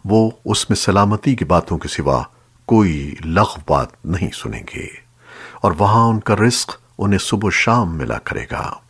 वो उसमें सलामती की बातों के सिवा कोई लग़्व बात नहीं सुनेंगे और वहां उनका रिस्क उन्हें सुबह शाम मिला करेगा।